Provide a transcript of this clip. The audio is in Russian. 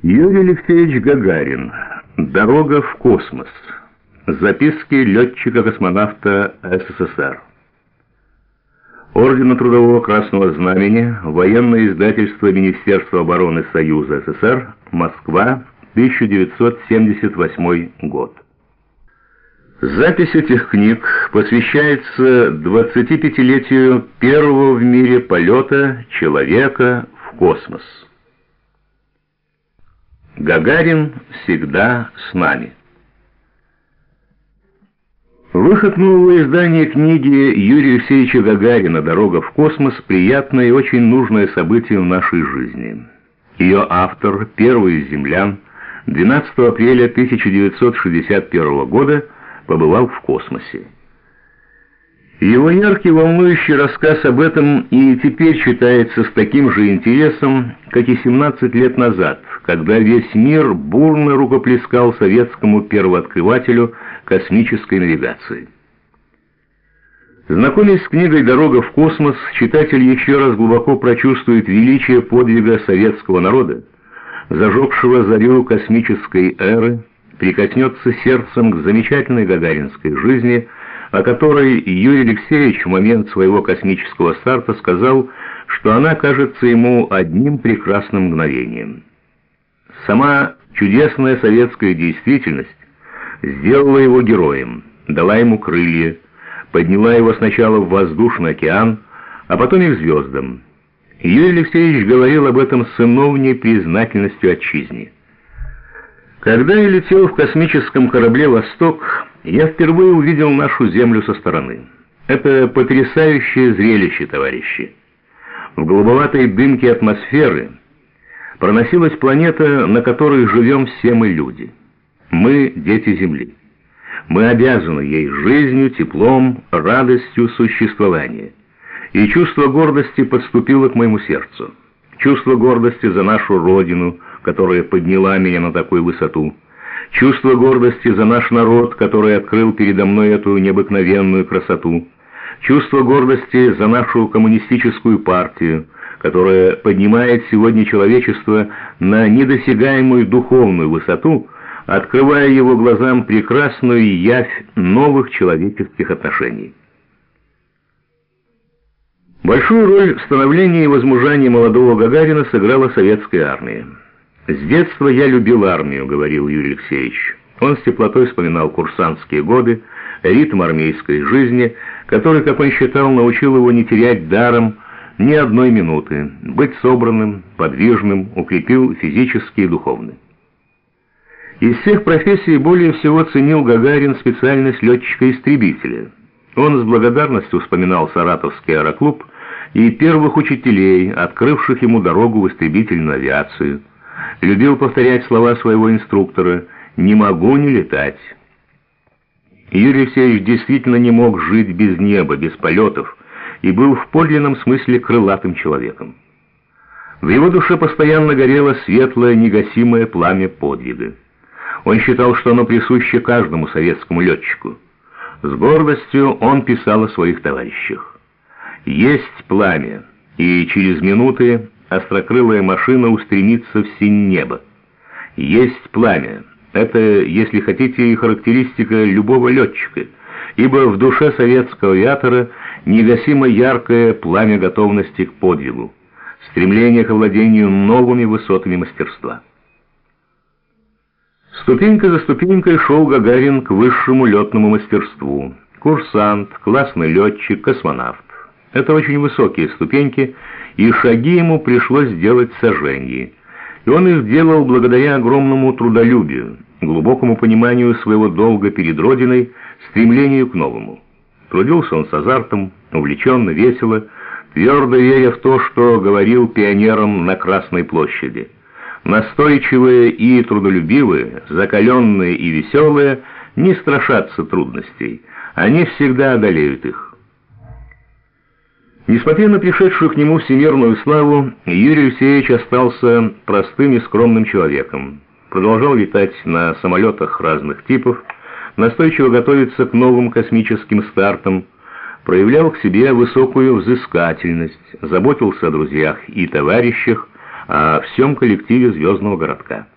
Юрий Алексеевич Гагарин. Дорога в космос. Записки летчика-космонавта СССР. Ордена Трудового Красного Знамени. Военное издательство Министерства обороны Союза СССР. Москва. 1978 год. Запись этих книг посвящается 25-летию первого в мире полета человека в космос. Гагарин всегда с нами. Выход нового издания книги Юрия Алексеевича Гагарина «Дорога в космос» — приятное и очень нужное событие в нашей жизни. Ее автор, первый из землян, 12 апреля 1961 года побывал в космосе. Его яркий, волнующий рассказ об этом и теперь читается с таким же интересом, как и 17 лет назад, когда весь мир бурно рукоплескал советскому первооткрывателю космической навигации. Знакомясь с книгой «Дорога в космос», читатель еще раз глубоко прочувствует величие подвига советского народа, зажегшего зарю космической эры, прикоснется сердцем к замечательной гагаринской жизни, о которой Юрий Алексеевич в момент своего космического старта сказал, что она кажется ему одним прекрасным мгновением. Сама чудесная советская действительность сделала его героем, дала ему крылья, подняла его сначала в воздушный океан, а потом и к звездам. Юрий Алексеевич говорил об этом с сыновней признательностью отчизне. Когда я летел в космическом корабле «Восток», я впервые увидел нашу Землю со стороны. Это потрясающее зрелище, товарищи. В голубоватой дымке атмосферы проносилась планета, на которой живем все мы, люди. Мы — дети Земли. Мы обязаны ей жизнью, теплом, радостью существования. И чувство гордости подступило к моему сердцу. Чувство гордости за нашу Родину, которая подняла меня на такую высоту. Чувство гордости за наш народ, который открыл передо мной эту необыкновенную красоту. Чувство гордости за нашу коммунистическую партию, которая поднимает сегодня человечество на недосягаемую духовную высоту, открывая его глазам прекрасную явь новых человеческих отношений. Большую роль в становлении и возмужании молодого Гагарина сыграла советская армия. «С детства я любил армию», — говорил Юрий Алексеевич. Он с теплотой вспоминал курсантские годы, ритм армейской жизни, который, как он считал, научил его не терять даром ни одной минуты, быть собранным, подвижным, укрепил физически и духовно. Из всех профессий более всего ценил Гагарин специальность летчика-истребителя. Он с благодарностью вспоминал Саратовский аэроклуб и первых учителей, открывших ему дорогу в истребительную авиацию. Любил повторять слова своего инструктора «не могу не летать». Юрий Алексеевич действительно не мог жить без неба, без полетов, и был в подлинном смысле крылатым человеком. В его душе постоянно горело светлое, негасимое пламя подвига. Он считал, что оно присуще каждому советскому летчику. С гордостью он писал о своих товарищах. «Есть пламя, и через минуты острокрылая машина устремится в синь небо. Есть пламя. Это, если хотите, и характеристика любого летчика, ибо в душе советского авиатора негасимо яркое пламя готовности к подвигу, стремление к овладению новыми высотами мастерства». Ступенька за ступенькой шел Гагарин к высшему летному мастерству. Курсант, классный летчик, космонавт. Это очень высокие ступеньки, и шаги ему пришлось делать сожженье. И он их делал благодаря огромному трудолюбию, глубокому пониманию своего долга перед Родиной, стремлению к новому. Трудился он с азартом, увлеченно, весело, твердо веря в то, что говорил пионерам на Красной площади. Настойчивые и трудолюбивые, закаленные и веселые не страшатся трудностей, они всегда одолеют их. Несмотря на пришедшую к нему всемирную славу, Юрий Алексеевич остался простым и скромным человеком. Продолжал летать на самолетах разных типов, настойчиво готовиться к новым космическим стартам, проявлял к себе высокую взыскательность, заботился о друзьях и товарищах, о всем коллективе звездного городка.